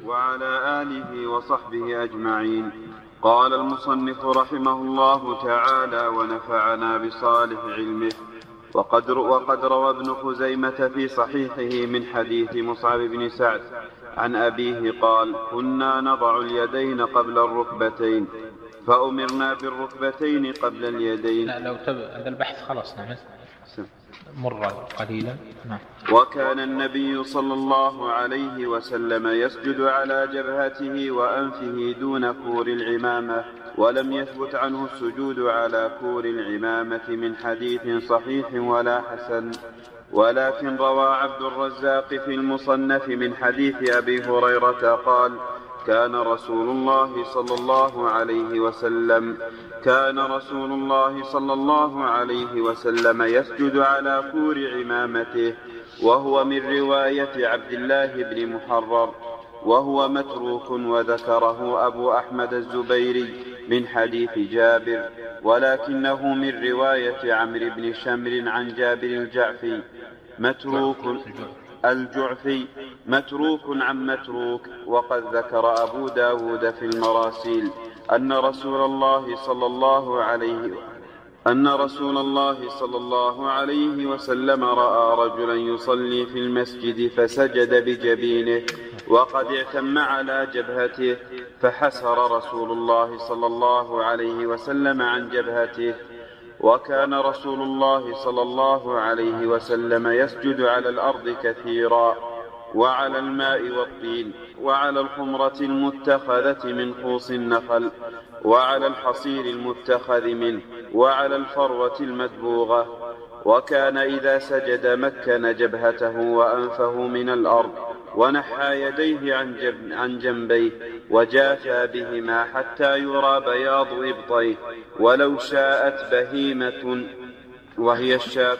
وعلى آله وصحبه أجمعين. قال المصنف رحمه الله تعالى ونفعنا بصالح علمه. وقد روى ابن خزيمة في صحيحه من حديث مصعب بن سعد عن أبيه قال: كنا نضع اليدين قبل الركبتين فأمرنا بالركبتين قبل اليدين. لا لو هذا البحث خلصنا مر قليلا. وكان النبي صلى الله عليه وسلم يسجد على جبهته وأنفه دون كور العمامة، ولم يثبت عنه السجود على كور العمامة من حديث صحيح ولا حسن، ولكن روى عبد الرزاق في المصنف من حديث أبي هريرة قال: كان رسول الله صلى الله عليه وسلم يسجد على كور عمامته، وهو من رواية عبد الله بن محرر، وهو متروك، وذكره أبو أحمد الزبيري من حديث جابر، ولكنه من رواية عمرو بن شمر عن جابر الجعفي متروك عن متروك. وقد ذكر أبو داود في المراسيل أن رسول الله صلى الله عليه وسلم رأى رجلا يصلي في المسجد فسجد بجبينه وقد اعتم على جبهته، فحسر رسول الله صلى الله عليه وسلم عن جبهته. وكان رسول الله صلى الله عليه وسلم يسجد على الأرض كثيرا، وعلى الماء والطين، وعلى الخمرة المتخذة من خوص النخل، وعلى الحصير المتخذ منه، وعلى الفروة المدبوغة. وكان إذا سجد مكن جبهته وأنفه من الأرض، ونحى يديه عن جنبيه، وجافى بهما حتى يرى بياض إبطيه، ولو شاءت بهيمة وهي الشاة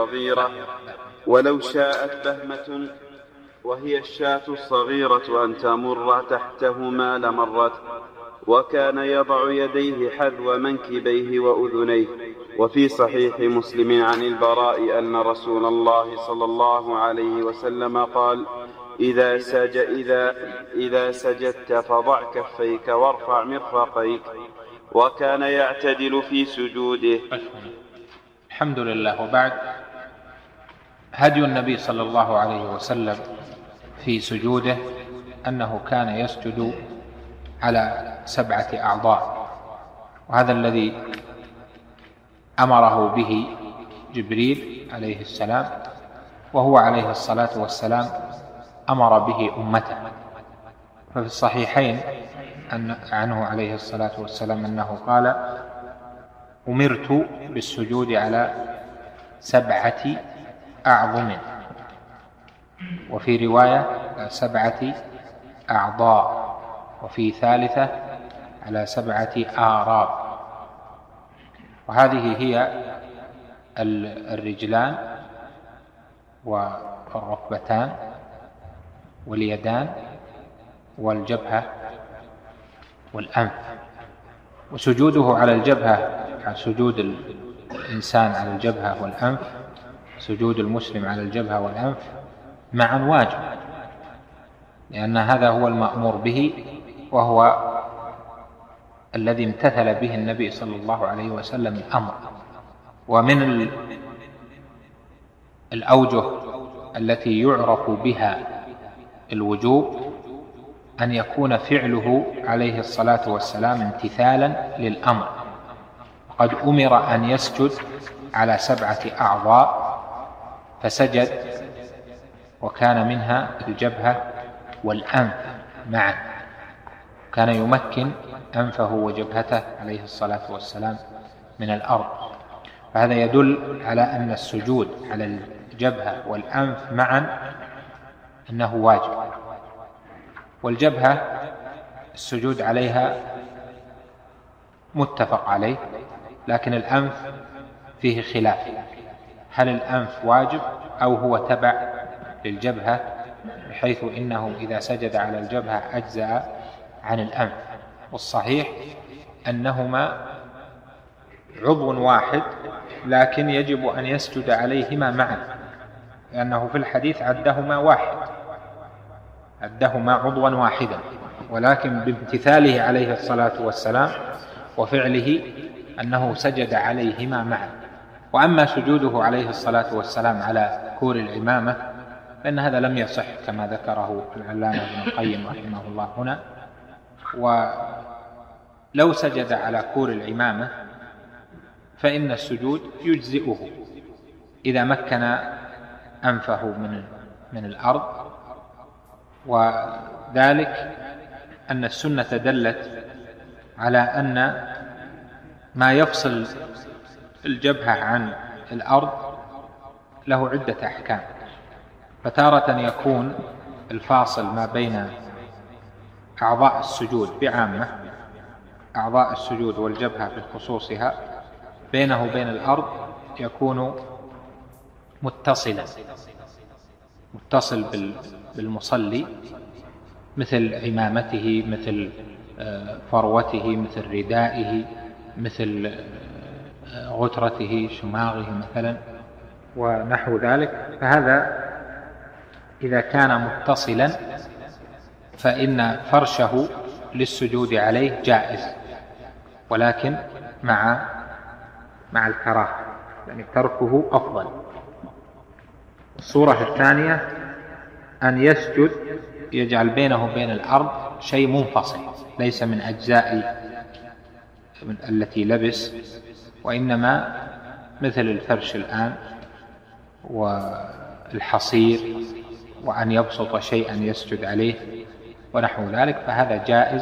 الصغيرة أن تمر تحتهما لمرت. وكان يضع يديه حذو منكبيه وأذنيه. وفي صحيح مسلم عن البراء أن رسول الله صلى الله عليه وسلم قال: إذا سجدت فضع كفيك وارفع مرفقيك. وكان يعتدل في سجوده. الحمد لله. وبعد، هدي النبي صلى الله عليه وسلم في سجوده أنه كان يسجد على 7 أعضاء، وهذا الذي أمره به جبريل عليه السلام، وهو عليه الصلاة والسلام أمر به أمته. ففي الصحيحين عنه عليه الصلاة والسلام أنه قال: أمرت بالسجود على 7 أعظم، وفي رواية 7 أعضاء، وفي ثالثة على 7 آراب. وهذه هي الرجلان والركبتان واليدان والجبهة والأنف. وسجوده على الجبهة، سجود الإنسان على الجبهة والأنف، سجود المسلم على الجبهة والأنف معا واجب، لأن هذا هو المأمور به، وهو الذي امتثل به النبي صلى الله عليه وسلم الأمر. ومن الأوجه التي يعرف بها الوجوب أن يكون فعله عليه الصلاة والسلام امتثالا للأمر. وقد أمر أن يسجد على 7 أعضاء فسجد، وكان منها الجبهة والأنف معا، كان يمكن أنفه وجبهته عليه الصلاة والسلام من الأرض. فهذا يدل على أن السجود على الجبهة والأنف معا أنه واجب. والجبهة السجود عليها متفق عليه، لكن الأنف فيه خلاف، هل الأنف واجب أو هو تبع للجبهة، بحيث إنه إذا سجد على الجبهة أجزأ عن الأنف. والصحيح أنهما عضو واحد، لكن يجب أن يسجد عليهما معا، لأنه في الحديث عدهما واحد، أدهما عضوا واحدا، ولكن بامتثاله عليه الصلاة والسلام وفعله أنه سجد عليهما معا. وأما سجوده عليه الصلاة والسلام على كور العمامة فإن هذا لم يصح كما ذكره العلامة ابن القيم رحمه الله هنا. ولو سجد على كور العمامة فإن السجود يجزئه إذا مكن أنفه من الأرض، وذلك أن السنة دلت على أن ما يفصل الجبهة عن الأرض له عدة أحكام. فتارة يكون الفاصل ما بين أعضاء السجود بعامة، أعضاء السجود والجبهة بخصوصها، بينه وبين الأرض يكون متصل بالمصلي، مثل عمامته، مثل فروته، مثل ردائه، مثل غترته، شماغه مثلا ونحو ذلك. فهذا إذا كان متصلا فإن فرشه للسجود عليه جائز، ولكن مع الكراهة، يعني تركه أفضل. الصورة الثانية أن يسجد يجعل بينه وبين الأرض شيء منفصل، ليس من أجزاء التي لبس، وإنما مثل الفرش الآن والحصير، وأن يبسط شيئا يسجد عليه ونحو ذلك، فهذا جائز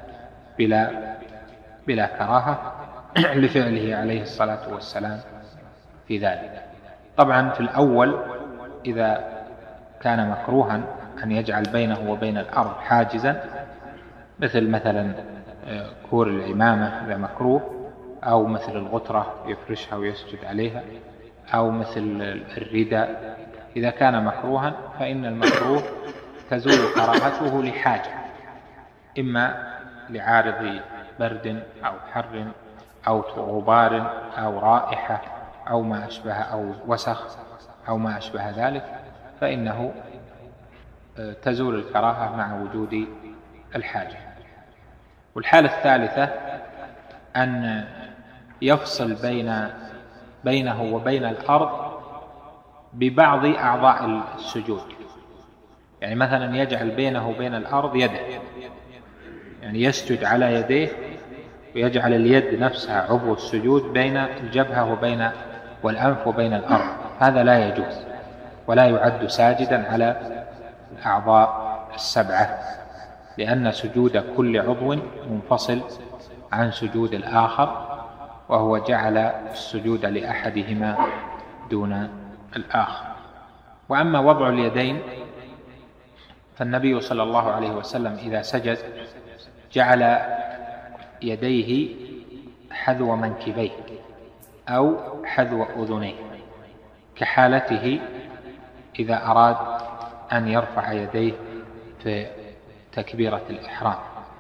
بلا كراهة لفعله عليه الصلاة والسلام في ذلك. طبعا في الأول إذا كان مكروها أن يجعل بينه وبين الأرض حاجزا، مثلا كور العمامة إذا مكروه، أو مثل الغترة يفرشها ويسجد عليها، أو مثل الرداء إذا كان مكروها، فإن المكروه تزول كراهته لحاجة، إما لعارض برد أو حر أو غبار أو رائحة أو ما أشبه، أو وسخ أو ما أشبه ذلك، فإنه تزول الكراهة مع وجود الحاجة. والحالة الثالثة أن يفصل بينه وبين الأرض ببعض أعضاء السجود، يعني مثلا يجعل بينه وبين الأرض يده، يعني يسجد على يديه ويجعل اليد نفسها عضو السجود بين الجبهة والأنف وبين الأرض، هذا لا يجوز ولا يعد ساجدا على الأعضاء السبعة، لأن سجود كل عضو منفصل عن سجود الآخر، وهو جعل السجود لأحدهما دون الآخر. وأما وضع اليدين فالنبي صلى الله عليه وسلم إذا سجد جعل يديه حذو منكبيه أو حذو أذنيه، كحالته إذا أراد أن يرفع يديه في تكبيرة الإحرام.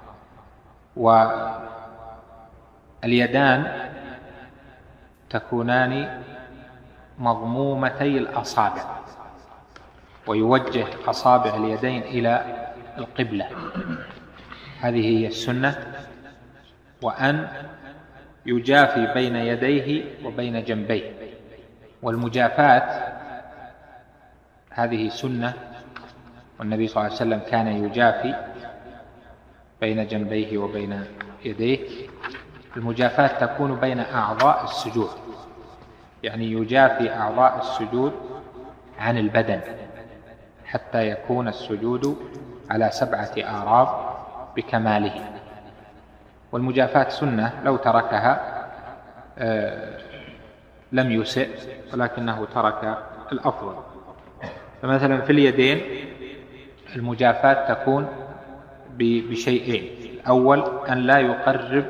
واليدان تكونان مضمومتي الأصابع، ويوجه أصابع اليدين إلى القبلة، هذه هي السنة، وأن يجافي بين يديه وبين جنبيه. والمجافاة هذه سنة، والنبي صلى الله عليه وسلم كان يجافي بين جنبيه وبين يديه. المجافاة تكون بين أعضاء السجود، يعني يجافي أعضاء السجود عن البدن حتى يكون السجود على 7 آراب بكماله. والمجافاة سنة، لو تركها لم يسئ، ولكنه ترك الأفضل. فمثلا في اليدين المجافاة تكون بشيئين: الأول أن لا يقرب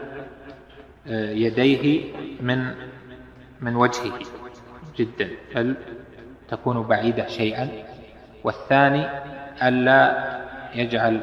يديه من وجهه جدا، بل تكون بعيدة شيئا. والثاني أن لا يجعل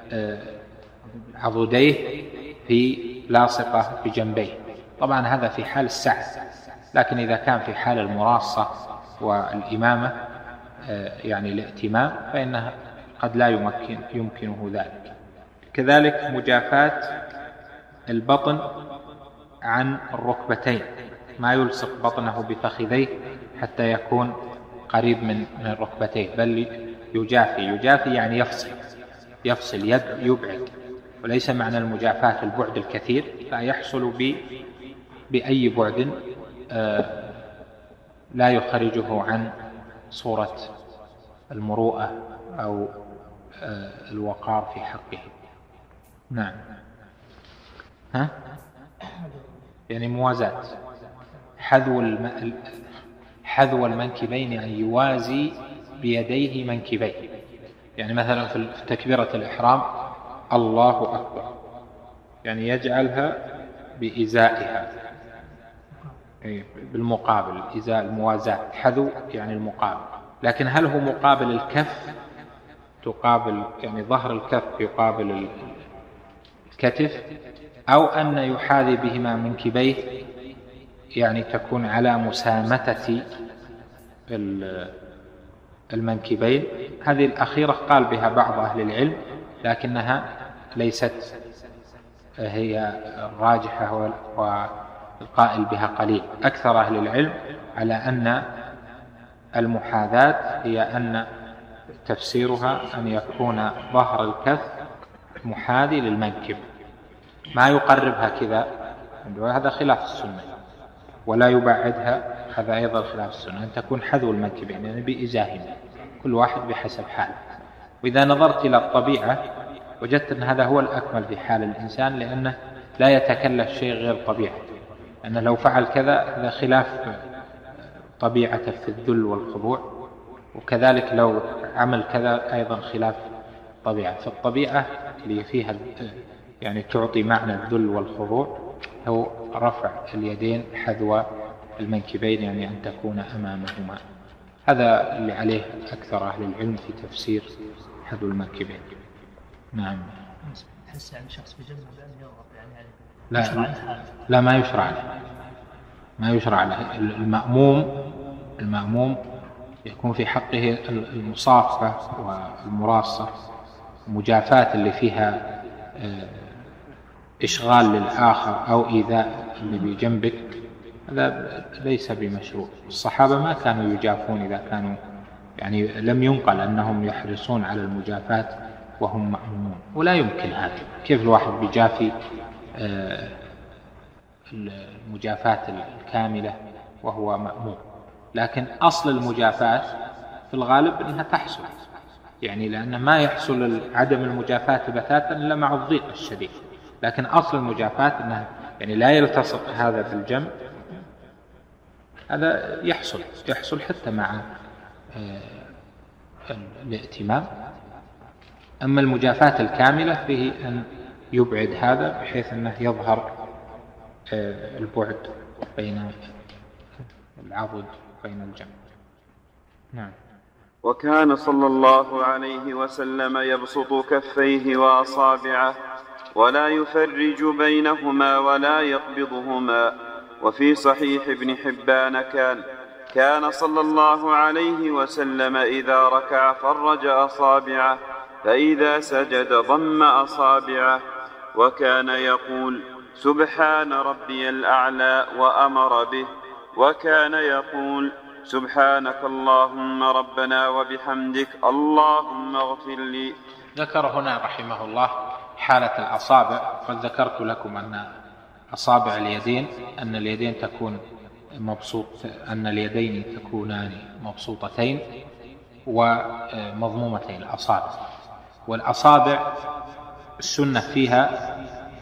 عضديه في لاصقة بجنبيه. طبعا هذا في حال السعة، لكن إذا كان في حال المراصة والإمامة يعني الائتمام، فإنها قد لا يمكنه ذلك. كذلك مجافاة البطن عن الركبتين، ما يلصق بطنه بفخذيه حتى يكون قريب من الركبتين، بل يجافي يعني يفصل يبعد. وليس معنى المجافاة البعد الكثير، لا يحصل بأي بعد لا يخرجه عن صورة المروءة أو الوقار في حقه. نعم. يعني موازاة، حذو المنكبين أن يوازي بيديه منكبيه. يعني مثلا في تكبيرة الإحرام الله أكبر، يعني يجعلها بإزائها، بالمقابل، إزاء الموازاة. حذو يعني المقابل، لكن هل هو مقابل الكف، تقابل يعني ظهر الكف يقابل الكتف، أو أن يحاذي بهما منكبيه، يعني تكون على مسامتة المنكبين. هذه الأخيرة قال بها بعض أهل العلم، لكنها ليست هي الراجحة، والقائل بها قليل. أكثر أهل العلم على أن المحاذاة هي أن تفسيرها أن يكون ظهر الكف محاذي للمنكب، ما يقربها كذا، وهذا خلاف السنة، ولا يبعدها، هذا أيضا خلاف السنة، أن تكون حذو المنكبين يعني بإزاهما، كل واحد بحسب حاله. وإذا نظرت إلى الطبيعة وجدت أن هذا هو الأكمل في حال الإنسان، لأنه لا يتكلف شيء غير طبيعة، أنه لو فعل كذا هذا خلاف طبيعته في الذل والخضوع، وكذلك لو عمل كذا أيضا خلاف طبيعة. فالطبيعة اللي فيها يعني تعطي معنى الذل والخضوع هو رفع اليدين حذو المنكبين، يعني أن تكون أمامهما. هذا اللي عليه أكثر أهل العلم في تفسير حذو المنكبين. نعم. تحس يعني شخص بجنبه بأن يضغط يعني عليه؟ لا ما يشرع له. المأموم يكون في حقه المصافة والمراصة. المجافاة اللي فيها إشغال للآخر أو إيذاء اللي بجنبك هذا ليس بمشروع. الصحابة ما كانوا يجافون إذا كانوا يعني لم ينقل أنهم يحرصون على المجافاة وهم مأمومون، ولا يمكن هذا. كيف الواحد بيجافي المجافاة الكاملة وهو مأموم؟ لكن أصل المجافاة في الغالب أنها تحصل، يعني لأنه ما يحصل عدم المجافاة بتاتا إلا مع الضيق الشديد، لكن أصل المجافاة أنها يعني لا يلتصق هذا بالجنب، هذا يحصل حتى مع الائتمام. أما المجافاة الكاملة فيه أن يبعد هذا بحيث أنه يظهر البعد بين العضد وبين الجنب. نعم. وكان صلى الله عليه وسلم يبسط كفيه وأصابعه ولا يفرج بينهما ولا يقبضهما. وفي صحيح ابن حبان كان صلى الله عليه وسلم إذا ركع فرج أصابعه، فإذا سجد ضم أصابعه، وكان يقول سبحان ربي الأعلى وأمر به، وكان يقول سبحانك اللهم ربنا وبحمدك اللهم اغفر لي. ذكر هنا رحمه الله حالة الأصابع. قد ذكرت لكم أن أصابع اليدين أن اليدين أن اليدين تكونان مبسوطتين ومضمومتين الأصابع. والأصابع السنة فيها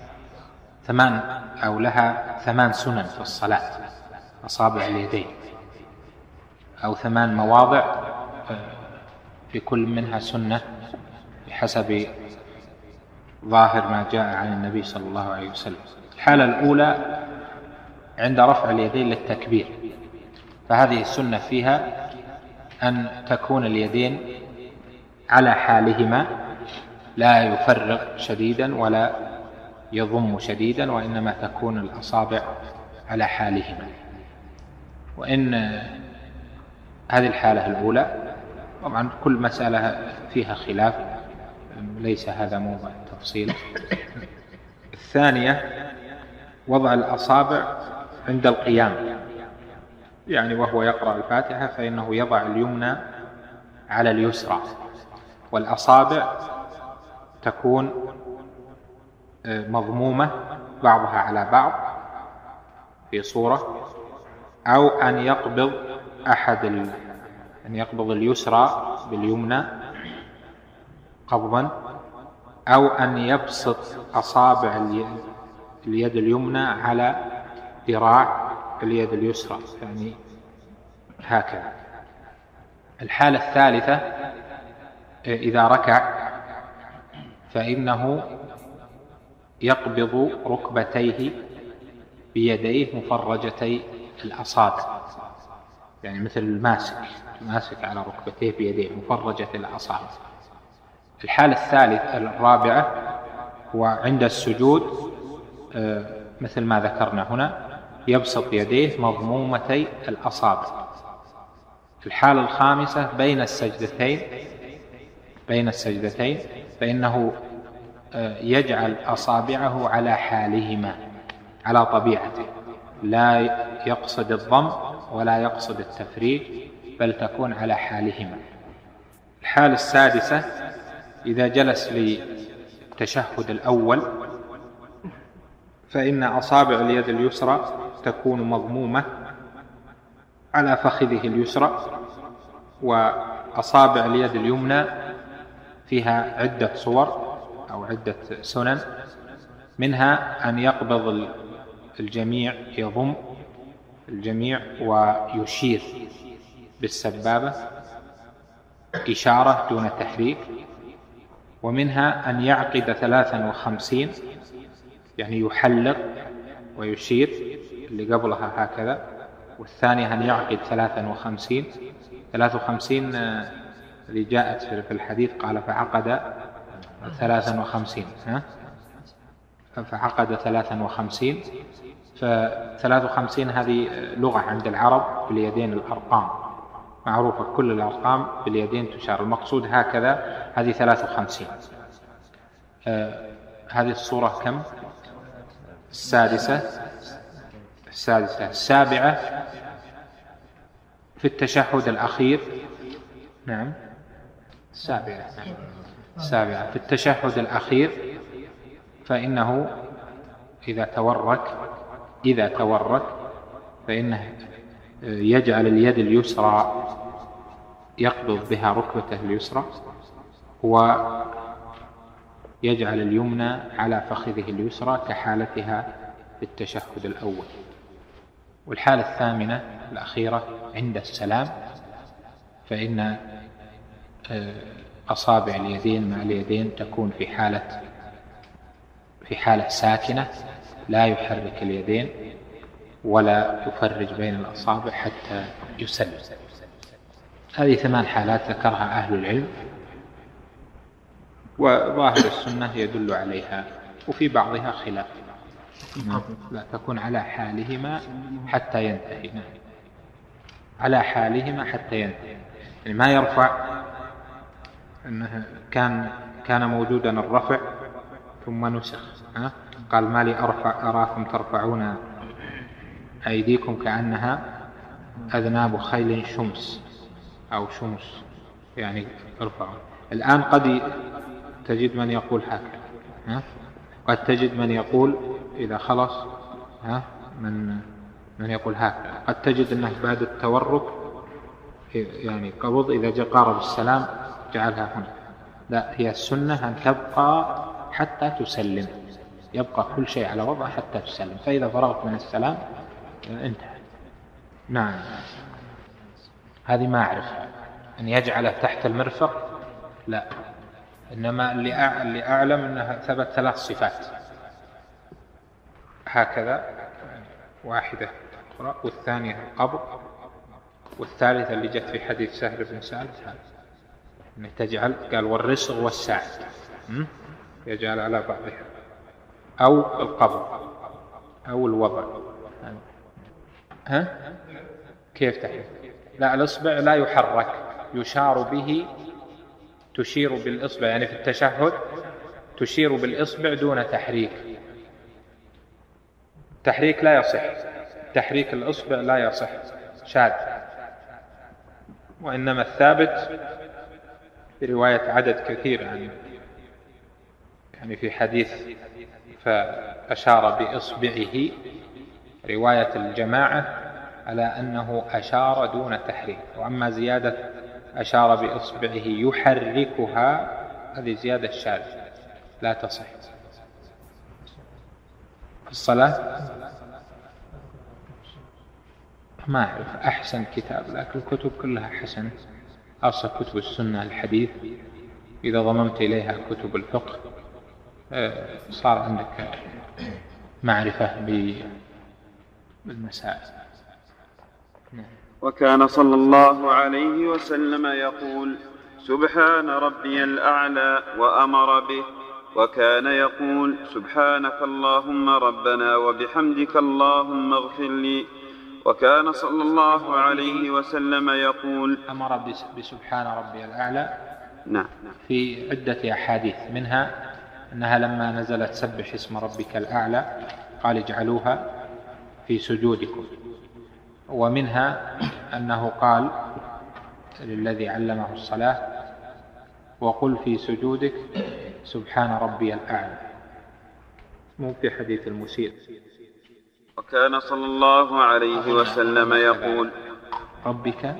لها 8 سنن في الصلاة، أصابع اليدين، أو 8 مواضع في كل منها سنة بحسب ظاهر ما جاء عن النبي صلى الله عليه وسلم. الحالة الأولى عند رفع اليدين للتكبير، فهذه السنة فيها أن تكون اليدين على حالهما، لا يفرق شديدا ولا يضم شديدا، وإنما تكون الأصابع على حالهما. وإن هذه الحالة الأولى طبعا كل مسألة فيها خلاف، ليس هذا موضع التفصيل. الثانية وضع الأصابع عند القيام، يعني وهو يقرأ الفاتحة فإنه يضع اليمنى على اليسرى، والأصابع تكون مضمومة بعضها على بعض في صورة، أو أن يقبض اليسرى باليمنى قبضا، أو أن يبسط أصابع اليد اليمنى على ذراع اليد اليسرى، يعني هكذا. الحالة الثالثة إذا ركع فإنه يقبض ركبتيه بيديه مفرجتي الأصابع، يعني مثل الماسك على ركبتيه بيديه مفرجة الأصابع. الحالة الرابعة هو عند السجود مثل ما ذكرنا هنا، يبسط يديه مضمومتي الأصابع. الحالة الخامسة بين السجدتين فإنه يجعل أصابعه على حالهما على طبيعته، لا يقصد الضم ولا يقصد التفريج، بل تكون على حالهما. الحالة السادسة إذا جلس للتشهد الأول فإن أصابع اليد اليسرى تكون مضمومة على فخذه اليسرى، وأصابع اليد اليمنى فيها عدة صور أو عدة سنن، منها أن يقبض الجميع، يضم الجميع ويشير بالسبابة إشارة دون تحريك، ومنها أن يعقد 53 يعني يحلق ويشير اللي قبلها هكذا، والثانية أن يعقد 53 اللي جاءت في الحديث قال فعقد 53 فعقد 53. ف53 هذه لغة عند العرب باليدين الأرقام معروفة، كل الأرقام باليدين تشار، المقصود هكذا. هذه 53. هذه الصورة كم؟ السادسة. السابعة في التشهد الأخير. نعم السابعة في التشهد الأخير فإنه إذا تورك فإنه يجعل اليد اليسرى يقبض بها ركبته اليسرى، ويجعل اليمنى على فخذه اليسرى كحالتها في التشهد الأول. والحالة الثامنة الأخيرة عند السلام فإن أصابع اليدين مع اليدين تكون في حالة ساكنة، لا يحرك اليدين ولا يفرج بين الأصابع حتى يسلم. هذه 8 حالات ذكرها أهل العلم، وظاهر السنة يدل عليها، وفي بعضها خلاف. لا تكون على حالهما حتى ينتهي. على حالهما حتى ينتهي، يعني ما يرفع. أنه كان موجودا الرفع ثم نسخ. قال ما لي أراكم ترفعون أيديكم كأنها أذناب خيل شمس أو شمس، يعني ارفعوا. الآن قد تجد من يقول هكذا، قد تجد من يقول إذا خلص من يقول هكذا. قد تجد أنه بعد التورك يعني قبض إذا جاء قارب السلام جعلها هنا. لا، هي السنة أن تبقى حتى تسلم، يبقى كل شيء على وضع حتى تسلم، فإذا فرغت من السلام انتهى. نعم، هذه ما أعرفها. أن يجعله تحت المرفق لا، إنما اللي أعلم أنها ثبت 3 صفات هكذا، واحدة تقرأ، والثانية القبض، والثالثة اللي جت في حديث سهل بن سعد أن تجعل، قال والرسغ والساعد، يجعل على بعضها، أو القبض أو الوضع. كيف تحت؟ لا، الإصبع لا يحرك، يشار به تشير بالإصبع، يعني في التشهد تشير بالإصبع دون تحريك. تحريك لا يصح، تحريك الإصبع لا يصح، شاذ. وإنما الثابت في رواية عدد كثير يعني في حديث فأشار بإصبعه، رواية الجماعة على أنه أشار دون تحريك. وأما زيادة أشار بإصبعه يحركها، هذه زيادة شاذة لا تصح. في الصلاة ما أعرف أحسن كتاب، لكن الكتب كلها حسنة، خاصة كتب السنة الحديث. إذا ضممت إليها كتب الفقه صار عندك معرفة بالمسائل. وكان صلى الله عليه وسلم يقول: سبحان ربي الأعلى، وأمر به. وكان يقول: سبحانك اللهم ربنا وبحمدك اللهم اغفر لي. وكان صلى الله عليه وسلم يقول: أمر بسبحان ربي الأعلى نعم في عدة أحاديث، منها أنها لما نزلت سبح اسم ربك الأعلى قال اجعلوها في سجودكم. ومنها أنه قال للذي علمه الصلاة: وقل في سجودك سبحان ربي الأعلى، مو في حديث المسيء. وكان صلى الله عليه وسلم يقول: ربك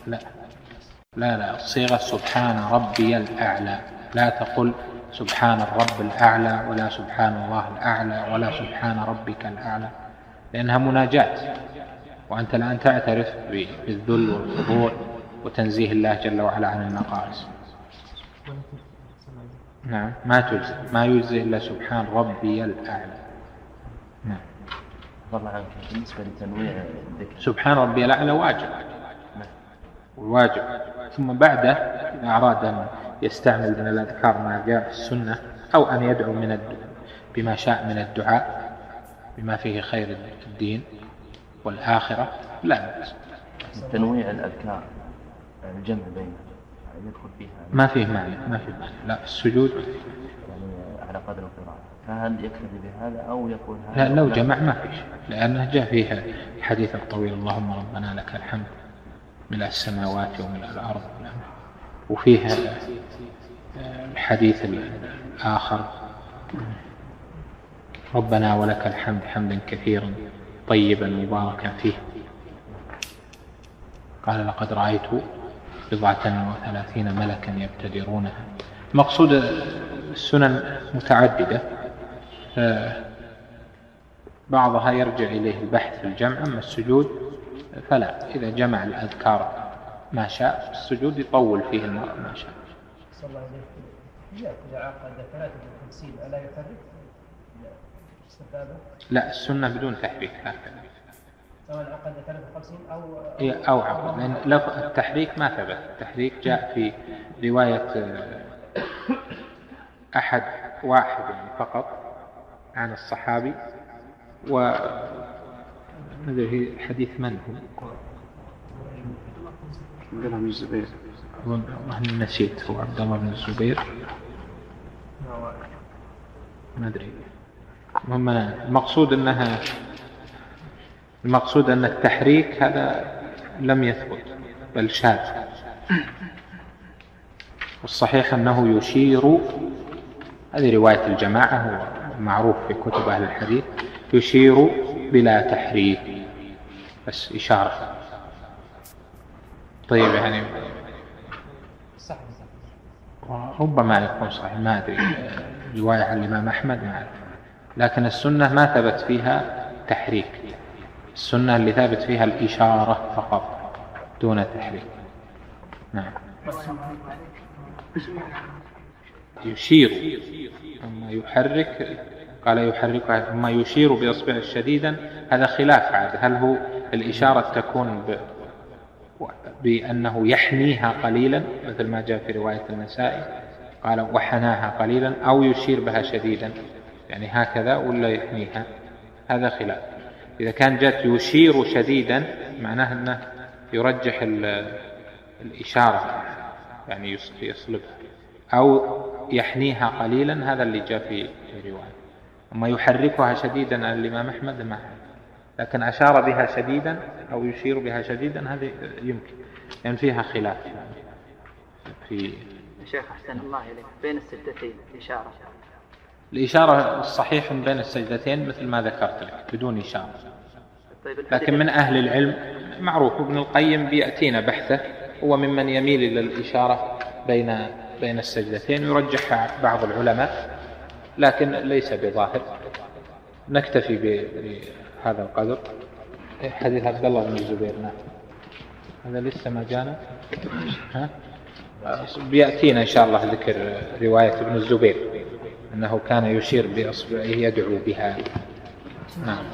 لا الصيغة سبحان ربي الأعلى، لا تقل سبحان الرب الأعلى ولا سبحان الله الأعلى ولا سبحان ربك الأعلى، لأنها مناجاة، وأنت الآن تعترف بالذل والخضوع وتنزيه الله جل وعلا عن النقائص. نعم ما يجزي إلا سبحان ربي الأعلى. نعم. والله عنك بالنسبة لتنويع الذكر سبحان ربي الأعلى واجب، والواجب ثم بعده إذا أراد أن يستعمل من الأذكار ما جاء في السنة، أو أن يدعو بما شاء من الدعاء بما فيه خير الدين والآخرة لا بأس. تنويع الأذكار الجمع بينها يدخل فيها ما فيه معنى لا السجود يعني على قدر القراءة، فهل يكتفي بهذا أو يقول لا لو جمع ما فيش، لأنه جاء فيها الحديث الطويل: اللهم ربنا لك الحمد ملء السماوات وملء الأرض. وفيها الحديث الآخر: ربنا ولك الحمد حمدا كثيرا طيبا مباركا فيه. قال: لقد رأيت 37 ملكا يبتدرونها. مقصود السنن متعددة، بعضها يرجع إليه البحث في الجمع، أما السجود فلا، إذا جمع الأذكار ما شاء، السجود يطول فيه المرء ما شاء. صلى الله عليه وسلم إذا عقد 53 ألا يحرك استفادة؟ لا، السنة بدون تحريك هكذا، سواء عقد 53 أو عقد، لأن التحريك ما ثبت. التحريك جاء في رواية واحد يعني فقط عن الصحابي، وهذا حديث من هو؟ عبد الله بن الزبير، والله نسيت، هو عبد الله بن الزبير ما أدري. المقصود أن التحريك هذا لم يثبت بل شاذ، والصحيح أنه يشير، هذه رواية الجماعة، هو معروف في كتب أهل الحديث، يشير بلا تحريك بس إشارة. طيب يعني ربما يكون صحيح، ما أدري، رواية عن الإمام أحمد ما أعرف، لكن السنة ما ثبت فيها تحريك، السنة اللي ثابت فيها الإشارة فقط دون تحريك. نعم. يشير، أما يحرك قال يحركها، أما يشير بإصبعه شديدا هذا خلاف عاد، هل هو الإشارة تكون بأنه يحنيها قليلا مثل ما جاء في رواية النسائي قال وحناها قليلا، أو يشير بها شديدا يعني هكذا ولا يحنيها، هذا خلاف. إذا كان جاءت يشير شديدا معناه أنه يرجح الإشارة يعني يصلبها، أو يحنيها قليلا، هذا اللي جاء في رواية. أما يحركها شديدا الإمام أحمد ما، لكن أشار بها شديدا أو يشير بها شديدا هذه يمكن، لأن فيها خلاف في. شيخ أحسن الله إليك، بين السجدتين الإشارة الصحيح بين السجدتين مثل ما ذكرت لك بدون إشارة. لكن من أهل العلم معروف، ابن القيم بيأتينا بحثه، هو ممن يميل إلى الإشارة بين السجدتين، يرجح بعض العلماء لكن ليس بظاهر. نكتفي بهذا القدر. حديث عبد الله بن الزبير، نعم هذا لسه ما جانا، بيأتينا إن شاء الله ذكر رواية ابن الزبير أنه كان يشير بأصبعه يدعو بها. نعم.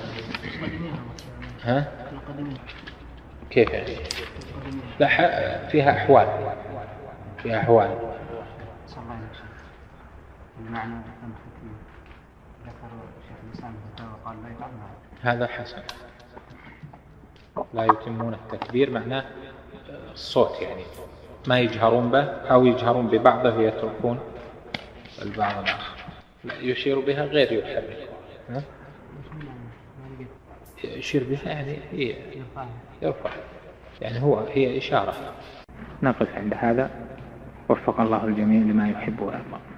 كيف يعني؟ لا، فيها أحوال، المعنى ذكر شيخ الإسلام وقال لا يفعلها، هذا حسن. لا يتمون التكبير معناه الصوت، يعني ما يجهرون به أو يجهرون ببعضه ويتركون البعض الآخر. لا، يشير بها غير يحرك. يشير بها يعني هي يرفع، يعني هي إشارة. نقف عند هذا، وفق الله الجميع لما يحب ويرضى.